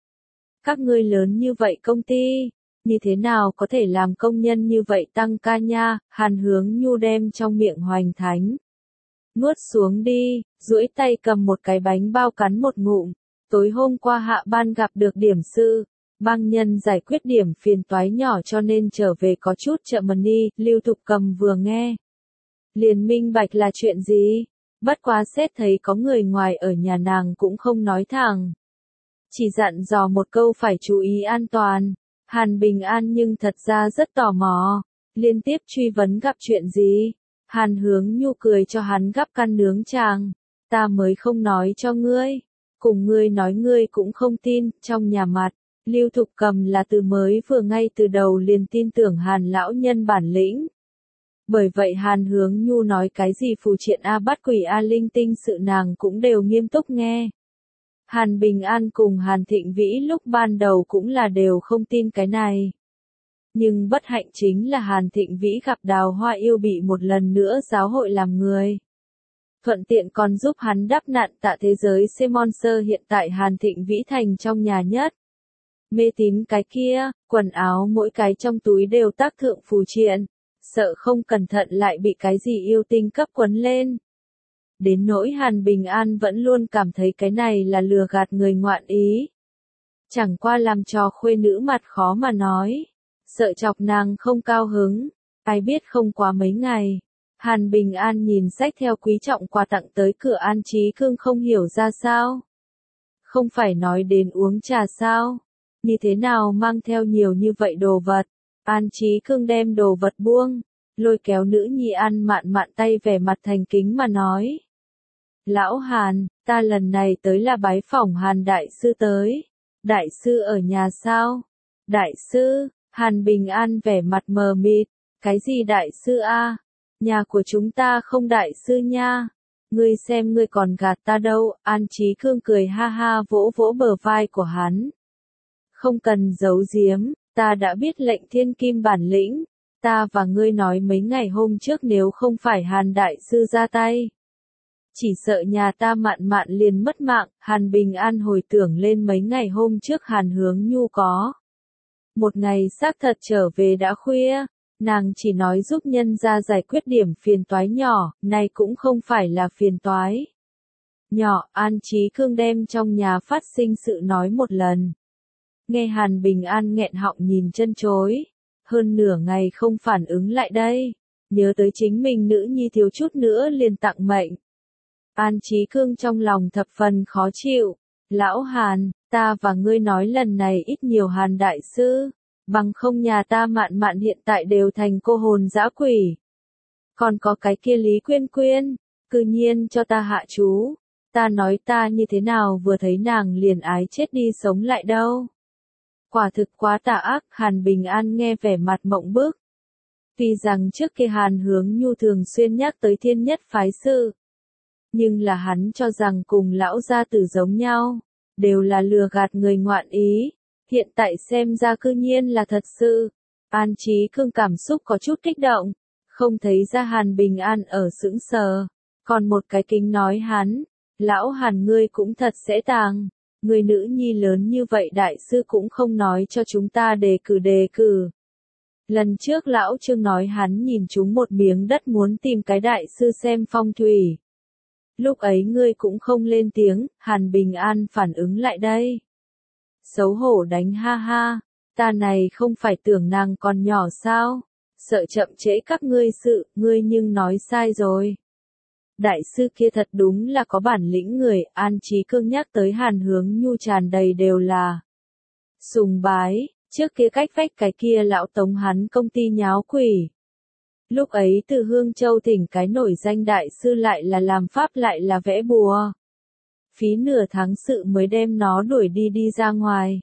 Các ngươi lớn như vậy công ty, như thế nào có thể làm công nhân như vậy tăng ca nha? Hàn Hướng Nhu đem trong miệng hoành thánh nuốt xuống đi, duỗi tay cầm một cái bánh bao cắn một ngụm. Tối hôm qua hạ ban gặp được điểm sự, Bang nhân giải quyết điểm phiền toái nhỏ cho nên trở về có chút chậm đi, Lưu Thục Cầm vừa nghe. Liền minh bạch là chuyện gì? Bất quá xét thấy có người ngoài ở nhà nàng cũng không nói thẳng. Chỉ dặn dò một câu phải chú ý an toàn. Hàn Bình An nhưng thật ra rất tò mò. Liên tiếp truy vấn gặp chuyện gì? Hàn Hướng Nhu cười cho hắn gắp căn nướng chàng. Ta mới không nói cho ngươi. Cùng ngươi nói ngươi cũng không tin, trong nhà mặt. Lưu Thục Cầm là từ mới vừa ngay từ đầu liền tin tưởng Hàn lão nhân bản lĩnh. Bởi vậy Hàn Hướng Nhu nói cái gì phù triện A bắt quỷ A linh tinh sự nàng cũng đều nghiêm túc nghe. Hàn Bình An cùng Hàn Thịnh Vĩ lúc ban đầu cũng là đều không tin cái này. Nhưng bất hạnh chính là Hàn Thịnh Vĩ gặp Đào Hoa Yêu bị một lần nữa giáo hội làm người. Thuận tiện còn giúp hắn đắp nạn tạ thế giới C-Monster hiện tại Hàn Thịnh Vĩ thành trong nhà nhất. Mê tín cái kia, quần áo mỗi cái trong túi đều tác thượng phù triện, sợ không cẩn thận lại bị cái gì yêu tinh cấp quấn lên. Đến nỗi Hàn Bình An vẫn luôn cảm thấy cái này là lừa gạt người ngoạn ý. Chẳng qua làm cho khuê nữ mặt khó mà nói, sợ chọc nàng không cao hứng, ai biết không quá mấy ngày. Hàn Bình An nhìn xách theo quý trọng quà tặng tới cửa An Chí Cương không hiểu ra sao. Không phải nói đến uống trà sao? Như thế nào mang theo nhiều như vậy đồ vật? An Chí Cương đem đồ vật buông, lôi kéo nữ nhi An Mạn Mạn tay vẻ mặt thành kính mà nói. Lão Hàn, ta lần này tới là bái phỏng Hàn Đại Sư tới. Đại Sư ở nhà sao? Đại Sư, Hàn Bình An vẻ mặt mờ mịt. Cái gì Đại Sư a? Nhà của chúng ta không Đại Sư nha. Ngươi xem ngươi còn gạt ta đâu. An Chí Cương cười ha ha vỗ vỗ bờ vai của hắn. Không cần giấu giếm, ta đã biết lệnh thiên kim bản lĩnh. Ta và ngươi nói mấy ngày hôm trước nếu không phải Hàn Đại Sư ra tay. Chỉ sợ nhà ta Mạn Mạn liền mất mạng. Hàn Bình An hồi tưởng lên mấy ngày hôm trước Hàn Hướng Nhu có. Một ngày xác thật trở về đã khuya. Nàng chỉ nói giúp nhân ra giải quyết điểm phiền toái nhỏ, này cũng không phải là phiền toái. Nhỏ, An Chí Cương đem trong nhà phát sinh sự nói một lần. Nghe Hàn Bình An nghẹn họng nhìn chân chối. Hơn nửa ngày không phản ứng lại đây. Nhớ tới chính mình nữ nhi thiếu chút nữa liền tặng mệnh. An Chí Cương trong lòng thập phần khó chịu. Lão Hàn, ta và ngươi nói lần này ít nhiều Hàn Đại Sư. Bằng không nhà ta Mạn Mạn hiện tại đều thành cô hồn dã quỷ. Còn có cái kia Lý Quyên Quyên, cư nhiên cho ta hạ chú. Ta nói ta như thế nào vừa thấy nàng liền ái chết đi sống lại đâu. Quả thực quá tà ác. Hàn Bình An nghe vẻ mặt mộng bức. Tuy rằng trước kia Hàn Hướng Nhu thường xuyên nhắc tới thiên nhất phái sự. Nhưng là hắn cho rằng cùng lão gia tử giống nhau. Đều là lừa gạt người ngoạn ý. Hiện tại xem ra cư nhiên là thật sự. An Chí Cương cảm xúc có chút kích động. Không thấy ra Hàn Bình An ở sững sờ. Còn một cái kính nói hắn. Lão Hàn ngươi cũng thật sẽ tàng. Người nữ nhi lớn như vậy đại sư cũng không nói cho chúng ta đề cử đề cử. Lần trước lão Trương nói hắn nhìn chúng một miếng đất muốn tìm cái đại sư xem phong thủy. Lúc ấy ngươi cũng không lên tiếng, Hàn Bình An phản ứng lại đây. Xấu hổ đánh ha ha, ta này không phải tưởng nàng còn nhỏ sao, sợ chậm trễ các ngươi sự, ngươi nhưng nói sai rồi. Đại sư kia thật đúng là có bản lĩnh người. An Chí Cương nhắc tới Hàn Hướng Nhu tràn đầy đều là sùng bái, trước kia cách vách cái kia lão tống hắn công ty nháo quỷ. Lúc ấy từ Hương Châu thỉnh cái nổi danh đại sư lại là làm pháp lại là vẽ bùa. Phí nửa tháng sự mới đem nó đuổi đi đi ra ngoài.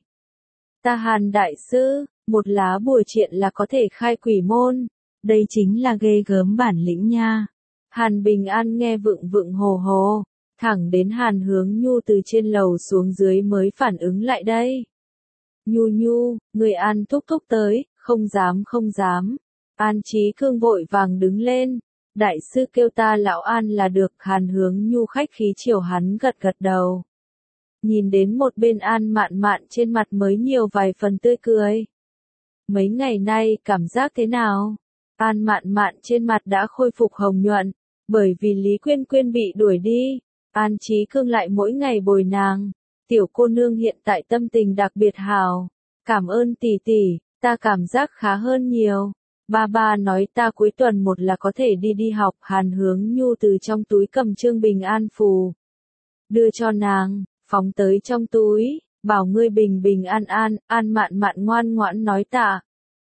Ta Hàn Đại Sư, một lá bùa triện là có thể khai quỷ môn. Đây chính là ghê gớm bản lĩnh nha. Hàn Bình An nghe vựng vựng hồ hồ, thẳng đến Hàn Hướng Nhu từ trên lầu xuống dưới mới phản ứng lại đây. Nhu Nhu, người An thúc thúc tới, không dám không dám. An Chí Cương vội vàng đứng lên. Đại sư kêu ta lão An là được. Hàn Hướng Nhu khách khí chiều hắn gật gật đầu. Nhìn đến một bên An Mạn Mạn trên mặt mới nhiều vài phần tươi cười. Mấy ngày nay cảm giác thế nào? An Mạn Mạn trên mặt đã khôi phục hồng nhuận. Bởi vì Lý Quyên Quyên bị đuổi đi. An Chí Cương lại mỗi ngày bồi nàng. Tiểu cô nương hiện tại tâm tình đặc biệt hào. Cảm ơn tỷ tỷ, ta cảm giác khá hơn nhiều. Ba ba nói ta cuối tuần một là có thể đi đi học. Hàn Hướng Nhu từ trong túi cầm chương bình an phù. Đưa cho nàng, phóng tới trong túi, bảo ngươi bình bình an an, An Mạn Mạn ngoan ngoãn nói tạ.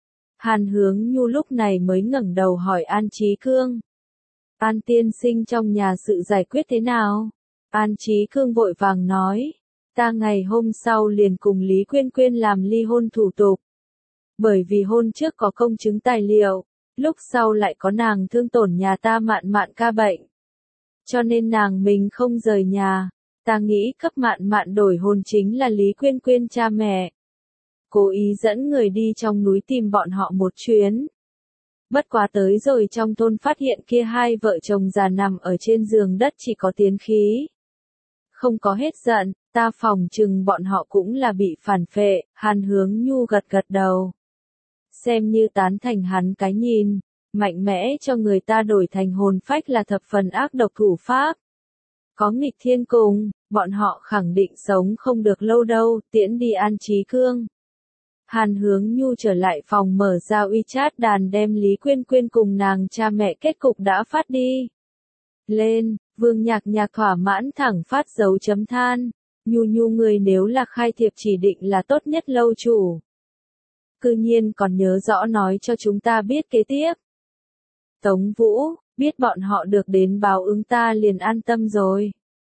Hàn Hướng Nhu lúc này mới ngẩng đầu hỏi An Chí Cương. An tiên sinh trong nhà sự giải quyết thế nào? An Chí Cương vội vàng nói. Ta ngày hôm sau liền cùng Lý Quyên Quyên làm ly hôn thủ tục. Bởi vì hôn trước có công chứng tài liệu, lúc sau lại có nàng thương tổn nhà ta Mạn Mạn ca bệnh. Cho nên nàng mình không rời nhà, ta nghĩ cấp Mạn Mạn đổi hôn chính là Lý Quyên Quyên cha mẹ. Cố ý dẫn người đi trong núi tìm bọn họ một chuyến. Bất quá tới rồi trong thôn phát hiện kia hai vợ chồng già nằm ở trên giường đất chỉ có tiến khí. Không có hết giận, ta phòng chừng bọn họ cũng là bị phản phệ. Hàn Hướng Nhu gật gật đầu. Xem như tán thành hắn cái nhìn, mạnh mẽ cho người ta đổi thành hồn phách là thập phần ác độc thủ pháp. Có nghịch thiên cùng, bọn họ khẳng định sống không được lâu đâu, tiễn đi An Chí Cương. Hàn Hướng Nhu trở lại phòng mở ra WeChat đàn đem Lý Quyên Quyên cùng nàng cha mẹ kết cục đã phát đi. Lên, Vương Nhạc Nhạc thỏa mãn thẳng phát dấu chấm than. Nhu Nhu người nếu là khai thiệp chỉ định là tốt nhất lâu chủ. Cư nhiên còn nhớ rõ nói cho chúng ta biết kế tiếp. Tống Vũ, biết bọn họ được đến báo ứng ta liền an tâm rồi.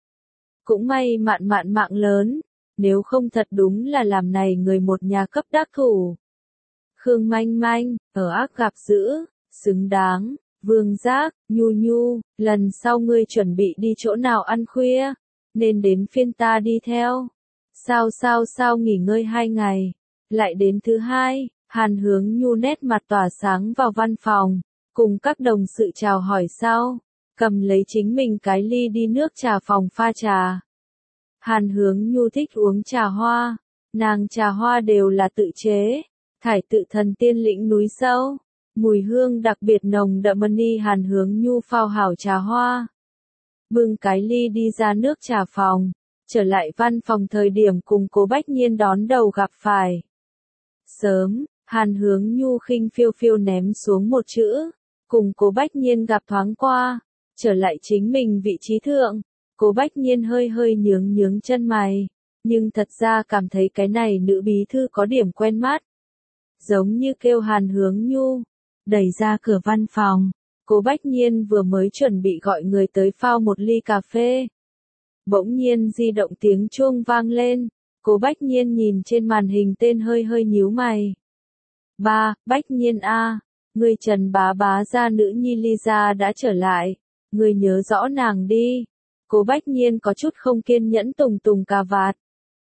Cũng may Mạn Mạn mạng lớn, nếu không thật đúng là làm này người một nhà cấp đắc thủ. Khương Manh Manh, ở ác gặp dữ, xứng đáng. Vương Giác, Nhu Nhu, lần sau ngươi chuẩn bị đi chỗ nào ăn khuya, nên đến phiên ta đi theo. Sao sao sao nghỉ ngơi hai ngày, lại đến thứ hai. Hàn Hướng Nhu nét mặt tỏa sáng vào văn phòng, cùng các đồng sự chào hỏi sau, cầm lấy chính mình cái ly đi nước trà phòng pha trà. Hàn Hướng Nhu thích uống trà hoa, nàng trà hoa đều là tự chế, thải tự thần tiên lĩnh núi sâu. Mùi hương đặc biệt nồng đậm ni. Hàn Hướng Nhu phao hảo trà hoa. Bưng cái ly đi ra nước trà phòng, trở lại văn phòng thời điểm cùng Cố Bách Nhiên đón đầu gặp phải. Sớm, Hàn Hướng Nhu khinh phiêu phiêu ném xuống một chữ, cùng Cố Bách Nhiên gặp thoáng qua, trở lại chính mình vị trí thượng. Cố Bách Nhiên hơi hơi nhướng nhướng chân mày, nhưng thật ra cảm thấy cái này nữ bí thư có điểm quen mắt. Giống như kêu Hàn Hướng Nhu. Đẩy ra cửa văn phòng, Cố Bách Nhiên vừa mới chuẩn bị gọi người tới phao một ly cà phê. Bỗng nhiên di động tiếng chuông vang lên, Cố Bách Nhiên nhìn trên màn hình tên hơi hơi nhíu mày. Ba, Bách Nhiên a, người Trần bá bá gia nữ nhi Lisa đã trở lại, người nhớ rõ nàng đi. Cố Bách Nhiên có chút không kiên nhẫn tùng tùng cà vạt.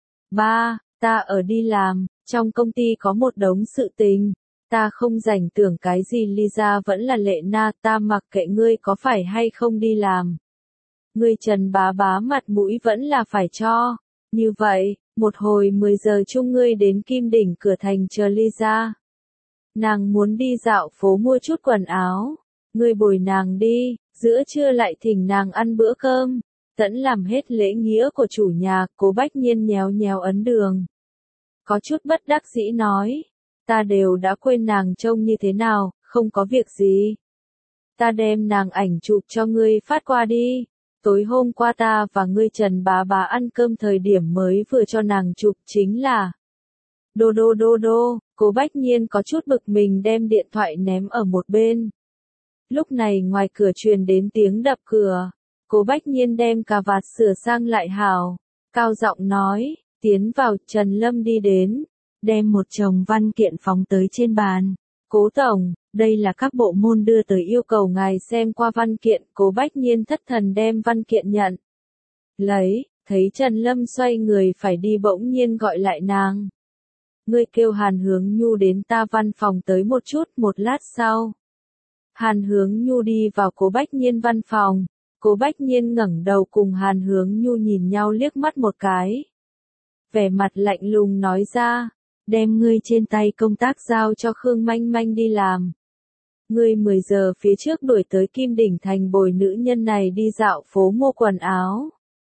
Ba, ta ở đi làm, trong công ty có một đống sự tình. Ta không rảnh tưởng cái gì Lisa vẫn là Lệ Na, ta mặc kệ ngươi có phải hay không đi làm. Ngươi Trần bá bá mặt mũi vẫn là phải cho. Như vậy, một hồi mười giờ chung ngươi đến Kim Đỉnh cửa thành chờ Lisa. Nàng muốn đi dạo phố mua chút quần áo. Ngươi bồi nàng đi, giữa trưa lại thỉnh nàng ăn bữa cơm. Tẫn làm hết lễ nghĩa của chủ nhà. Cố Bách Nhiên nhéo nhéo ấn đường. Có chút bất đắc dĩ nói. Ta đều đã quên nàng trông như thế nào, không có việc gì. Ta đem nàng ảnh chụp cho ngươi phát qua đi. Tối hôm qua ta và ngươi Trần bá bá ăn cơm thời điểm mới vừa cho nàng chụp chính là. Đô đô đô đô, Cố Bách Nhiên có chút bực mình đem điện thoại ném ở một bên. Lúc này ngoài cửa truyền đến tiếng đập cửa. Cố Bách Nhiên đem cà vạt sửa sang lại hào. Cao giọng nói, tiến vào. Trần Lâm đi đến. Đem một chồng văn kiện phóng tới trên bàn. Cố tổng, đây là các bộ môn đưa tới yêu cầu ngài xem qua văn kiện. Cố Bách Nhiên thất thần đem văn kiện nhận. Lấy, thấy Trần Lâm xoay người phải đi bỗng nhiên gọi lại nàng. Ngươi kêu Hàn Hướng Nhu đến ta văn phòng tới một chút. Một lát sau, Hàn Hướng Nhu đi vào Cố Bách Nhiên văn phòng. Cố Bách Nhiên ngẩng đầu cùng Hàn Hướng Nhu nhìn nhau liếc mắt một cái. Vẻ mặt lạnh lùng nói ra. Đem ngươi trên tay công tác giao cho Khương Manh Manh đi làm. Ngươi mười giờ phía trước đuổi tới Kim Đỉnh thành bồi nữ nhân này đi dạo phố mua quần áo.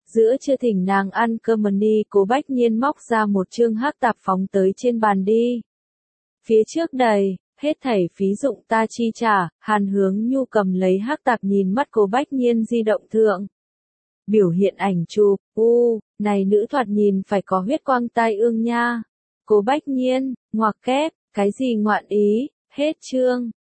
Giữa trưa thỉnh nàng ăn cơm đi, Cố Bách Nhiên móc ra một chương hắc tạp phóng tới trên bàn đi. Phía trước đầy, hết thảy phí dụng ta chi trả, Hàn Hướng Nhu cầm lấy hắc tạp nhìn mắt Cố Bách Nhiên di động thượng. Biểu hiện ảnh chụp, u, này nữ thoạt nhìn phải có huyết quang tai ương nha. Cố Bách Nhiên, ngoặc kép, cái gì ngoạn ý, hết chương.